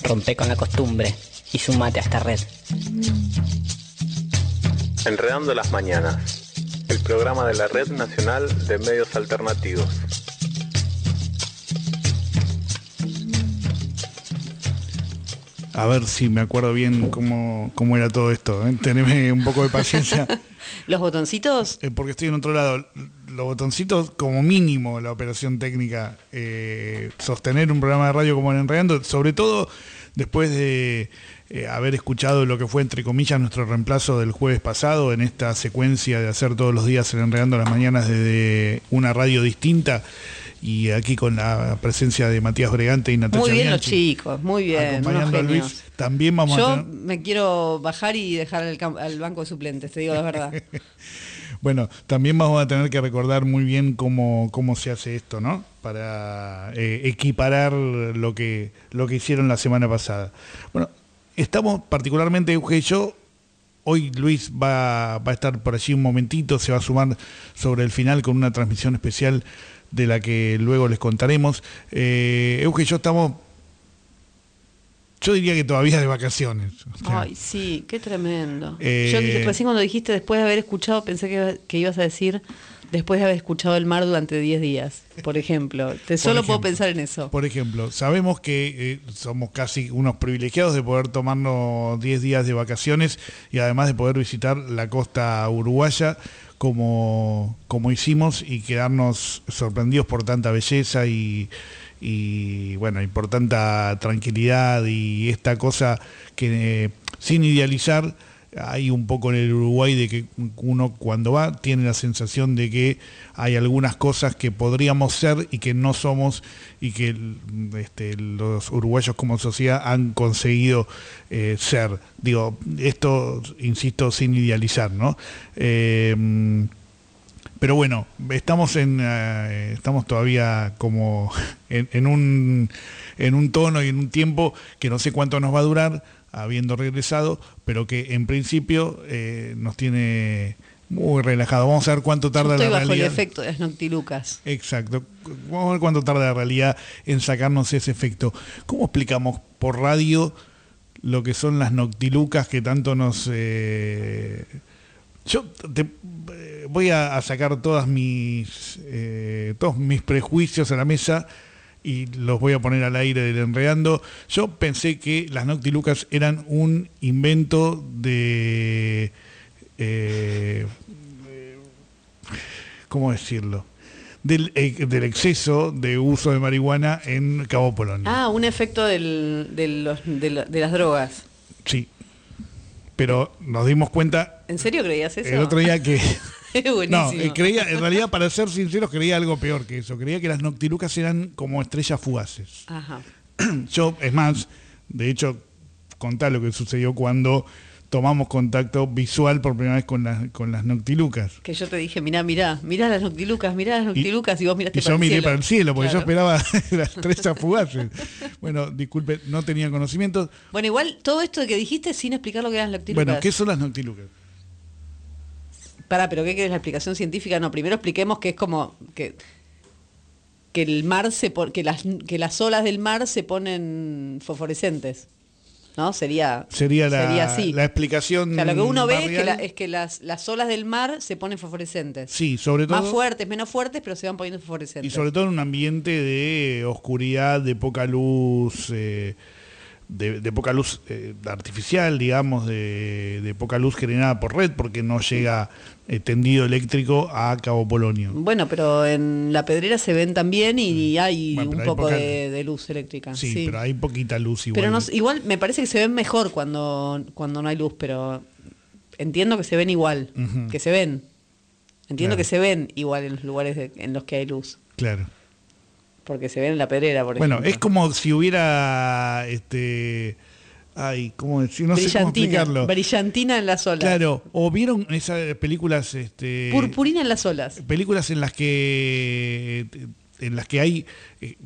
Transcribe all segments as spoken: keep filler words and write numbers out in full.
Rompe con la costumbre y sumate a esta red. Enredando las Mañanas, el programa de la Red Nacional de Medios Alternativos. A ver si me acuerdo bien cómo, cómo era todo esto, ¿eh? Teneme un poco de paciencia. ¿Los botoncitos? Eh, porque estoy en otro lado. Los botoncitos, como mínimo, la operación técnica, eh, sostener un programa de radio como el Enredando, sobre todo después de eh, haber escuchado lo que fue, entre comillas, nuestro reemplazo del jueves pasado, en esta secuencia de hacer todos los días el Enredando las Mañanas desde una radio distinta. Y aquí con la presencia de Matías Bregante y Natacha Muy bien Bianchi, los chicos, muy bien, acompañando unos a genios. Luis. También vamos Yo a tener... me quiero bajar y dejar al, cam- al banco de suplentes, te digo la verdad. Bueno, también vamos a tener que recordar muy bien cómo, cómo se hace esto, ¿no? Para eh, equiparar lo que, lo que hicieron la semana pasada. Bueno, estamos particularmente, Euge y yo. Hoy Luis va, va a estar por allí un momentito, se va a sumar sobre el final con una transmisión especial de la que luego les contaremos. Eh, Euge y yo estamos, yo diría que todavía de vacaciones. O sea, Ay, sí, qué tremendo. Eh, Yo dije, recién cuando dijiste después de haber escuchado, pensé que, que ibas a decir después de haber escuchado el mar durante diez días, por ejemplo. Te solo ejemplo, puedo pensar en eso. Por ejemplo, sabemos que eh, somos casi unos privilegiados de poder tomarnos diez días de vacaciones y además de poder visitar la costa uruguaya como, como hicimos y quedarnos sorprendidos por tanta belleza y, y bueno, y por tanta tranquilidad y esta cosa que eh, sin idealizar, hay un poco en el Uruguay de que uno cuando va tiene la sensación de que hay algunas cosas que podríamos ser y que no somos y que este, los uruguayos como sociedad han conseguido eh, ser. Digo, esto, insisto, sin idealizar, ¿no? Eh, pero bueno, estamos en eh, estamos todavía como en, en un en un tono y en un tiempo que no sé cuánto nos va a durar, habiendo regresado, pero que en principio eh, nos tiene muy relajado. Vamos a ver cuánto tarda Yo estoy la bajo realidad. el efecto de las noctilucas. Exacto. Vamos a ver cuánto tarda la realidad en sacarnos ese efecto. ¿Cómo explicamos por radio lo que son las noctilucas que tanto nos... Eh... Yo te, eh, voy a, a sacar todas mis, eh, todos mis prejuicios a la mesa y los voy a poner al aire del Enredando. Yo pensé que las noctilucas eran un invento de... Eh, ¿cómo decirlo? Del, eh, del exceso de uso de marihuana en Cabo Polonio. Ah, un efecto del, de, los, de, la- de las drogas. Sí. Pero nos dimos cuenta ¿En serio creías eso? el otro día que... Es No, buenísimo. eh, creía, en realidad, para ser sinceros, creía algo peor que eso. Creía que las noctilucas eran como estrellas fugaces. Ajá. Yo, es más, de hecho, contá lo que sucedió cuando tomamos contacto visual por primera vez con las, con las noctilucas. Que yo te dije, mirá, mirá, mirá las noctilucas, mirá las noctilucas, y, vos miraste Y para yo el miré cielo. para el cielo, porque Claro. yo esperaba las estrellas fugaces. Bueno, disculpe, no tenía conocimiento. Bueno, igual todo esto de que dijiste sin explicar lo que eran las noctilucas. Bueno, ¿qué son las noctilucas? Pará, pero ¿qué querés la explicación científica? No, primero expliquemos que es como que que el mar se pon- que las que las olas del mar se ponen fosforescentes. ¿No? Sería Sería la, sería así. la explicación. O sea, lo que uno ve es que, barrial. la- es que las, las olas del mar se ponen fosforescentes. Sí, sobre todo. Más fuertes, menos fuertes, pero se van poniendo fosforescentes. Y sobre todo en un ambiente de oscuridad, de poca luz, eh, de, de poca luz eh, artificial, digamos, de, de poca luz generada por red, porque no llega eh, tendido eléctrico a Cabo Polonio. Bueno, pero en La Pedrera se ven también y hay Bueno, pero un hay poco poca- de, de luz eléctrica. Sí, Sí, pero hay poquita luz igual. Pero no, igual me parece que se ven mejor cuando, cuando no hay luz, pero entiendo que se ven igual, Ujú. que se ven. Entiendo Claro. que se ven igual en los lugares de- en los que hay luz, Claro. porque se ven en La Pedrera, por Bueno, ejemplo. es como si hubiera, este, ay, ¿cómo decir? No sé cómo brillantina, explicarlo. brillantina en las olas. Claro, o vieron esas películas, este, Purpurina en las olas. películas en las que, en las que hay eh,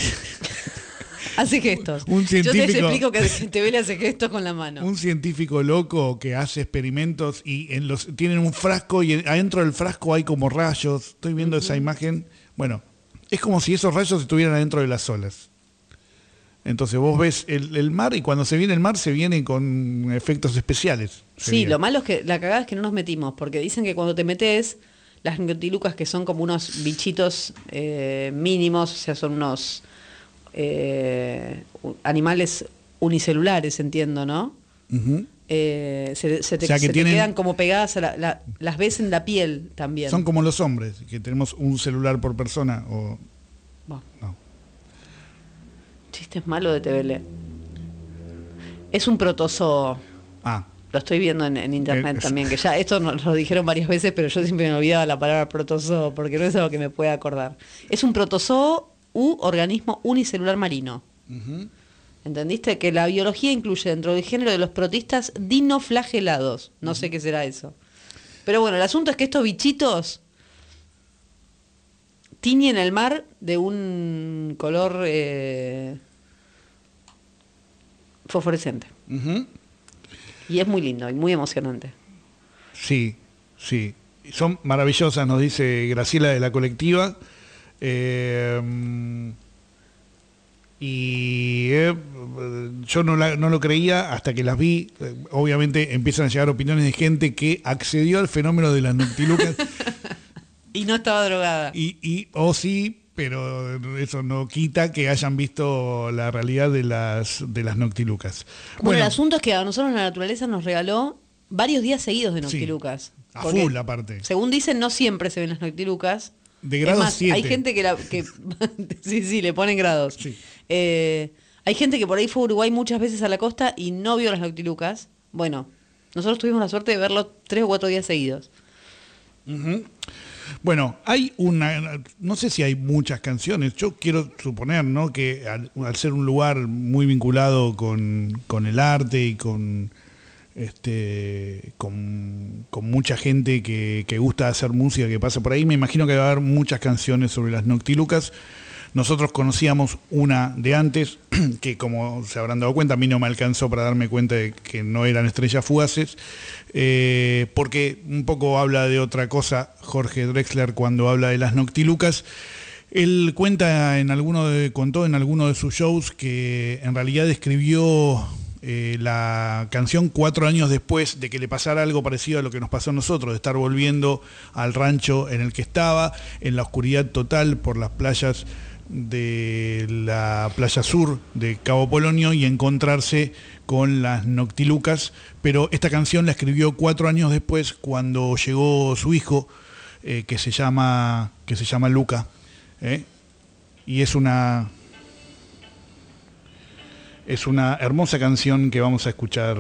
Hace gestos. Un Yo te científico- explico que te ve hace gestos con la mano. un científico loco que hace experimentos y en los tienen un frasco y adentro del frasco hay como rayos. Estoy viendo esa imagen. Bueno, es como si esos rayos estuvieran adentro de las olas. Entonces vos ves el, el mar y cuando se viene el mar se viene con efectos especiales. Sí, sería. lo malo es que la cagada es que no nos metimos, porque dicen que cuando te metes, las noctilucas, que son como unos bichitos eh, mínimos, o sea, son unos eh, animales unicelulares, entiendo, ¿no? Uh-huh. Eh, se, se te, O sea, que se tienen- te quedan como pegadas, a la, la- las ves en la piel también. Son como los hombres, que tenemos un celular por persona. O Bueno, no. chistes malos de T V L. Es un protozoo. Ah, Lo estoy viendo en, en internet Eh, también, que ya esto nos lo dijeron varias veces, pero yo siempre me olvidaba la palabra protozoo, porque no es algo que me pueda acordar. Es un protozoo u organismo unicelular marino. uh-huh. ¿Entendiste? Que la biología incluye dentro del género de los protistas dinoflagelados. No sé qué será eso. Pero bueno, el asunto es que estos bichitos tiñen el mar de un color eh, fosforescente. Uh-huh. Y es muy lindo y muy emocionante. Sí, sí. Son maravillosas, nos dice Graciela de la colectiva. Eh, y eh, yo no, la- no lo creía hasta que las vi. Eh, obviamente empiezan a llegar opiniones de gente que accedió al fenómeno de las noctilucas. Y no estaba drogada. y, y o sí, pero eso no quita que hayan visto la realidad de las, de las noctilucas. Bueno, el asunto es que a nosotros la naturaleza nos regaló varios días seguidos de Sí, noctilucas. a Porque, full aparte. según dicen, no siempre se ven las noctilucas. De Es grado más, siete. hay gente que, la, que sí, sí, le ponen grados. Sí. Eh, hay gente que por ahí fue a Uruguay muchas veces a la costa y no vio las noctilucas. Bueno, nosotros tuvimos la suerte de verlo tres o cuatro días seguidos. Ujú. Bueno, hay una, no sé si hay muchas canciones, yo quiero suponer, ¿no?, que al, al ser un lugar muy vinculado con, con el arte y con este con, con mucha gente que, que gusta hacer música, que pasa por ahí, me imagino que va a haber muchas canciones sobre las noctilucas. Nosotros conocíamos una de antes, que como se habrán dado cuenta, a mí no me alcanzó para darme cuenta de que no eran estrellas fugaces, eh, porque un poco habla de otra cosa Jorge Drexler cuando habla de las noctilucas. Él cuenta en alguno de, contó en alguno de sus shows que en realidad escribió eh, la canción cuatro años después de que le pasara algo parecido a lo que nos pasó a nosotros, de estar volviendo al rancho en el que estaba, en la oscuridad total por las playas de la playa sur de Cabo Polonio y encontrarse con las noctilucas, pero esta canción la escribió cuatro años después cuando llegó su hijo eh, que se llama que se llama Luca, ¿eh? Y es una es una hermosa canción que vamos a escuchar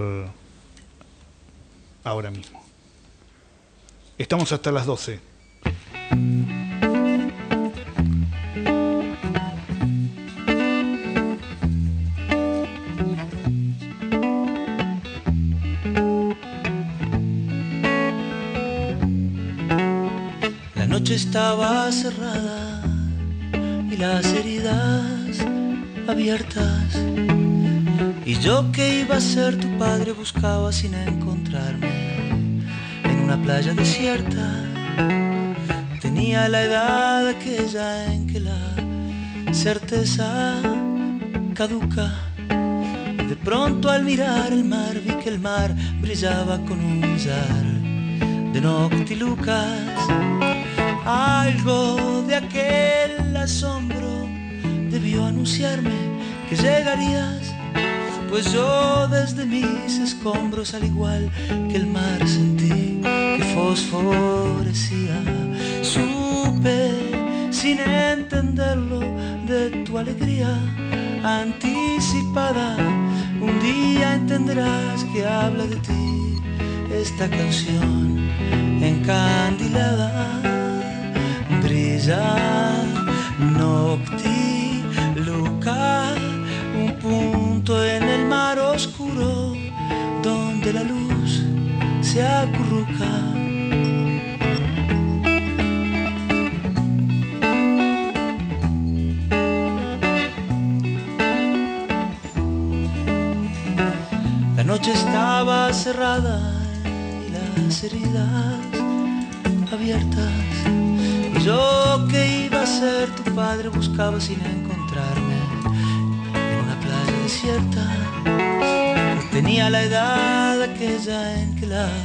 ahora mismo. Estamos hasta las doce. La noche estaba cerrada y las heridas abiertas, y yo que iba a ser tu padre buscaba sin encontrarme en una playa desierta. Tenía la edad aquella en que la certeza caduca. De pronto al mirar el mar vi que el mar brillaba con un millar de noctilucas. Algo de aquel asombro debió anunciarme que llegarías, pues yo desde mis escombros, al igual que el mar, sentí que fosforecía. Supe sin entenderlo de tu alegría anticipada. Un día entenderás que habla de ti esta canción encandilada. Brilla noctiluca, un punto en el mar oscuro donde la luz se acurruca. La noche estaba cerrada y las heridas abiertas. Y yo que iba a ser tu padre buscaba sin encontrarme en una playa cierta. Tenía la edad aquella en que la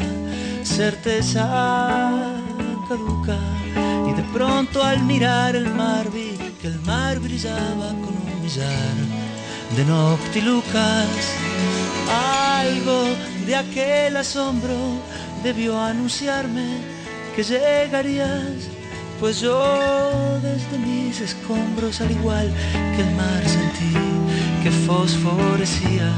certeza caduca, y de pronto al mirar el mar vi que el mar brillaba con un millar de noctilucas. Algo de aquel asombro debió anunciarme que llegarías, pues yo desde mis escombros, al igual que el mar, sentí que fosforecía.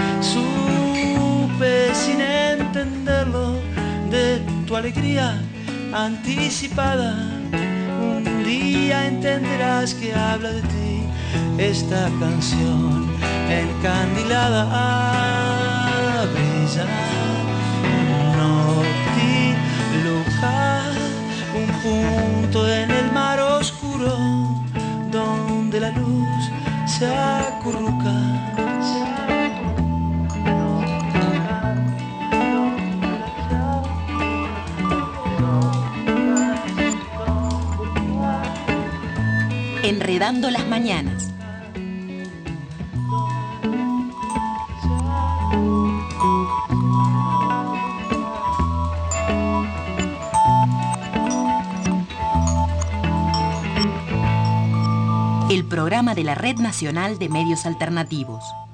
Supe sin entenderlo de tu alegría anticipada. Un día entenderás que habla de ti esta canción encandilada. Brilla noctiluca, un punto en el mar oscuro donde la luz se acurruca. Enredando las mañanas. El programa de la Red Nacional de Medios Alternativos.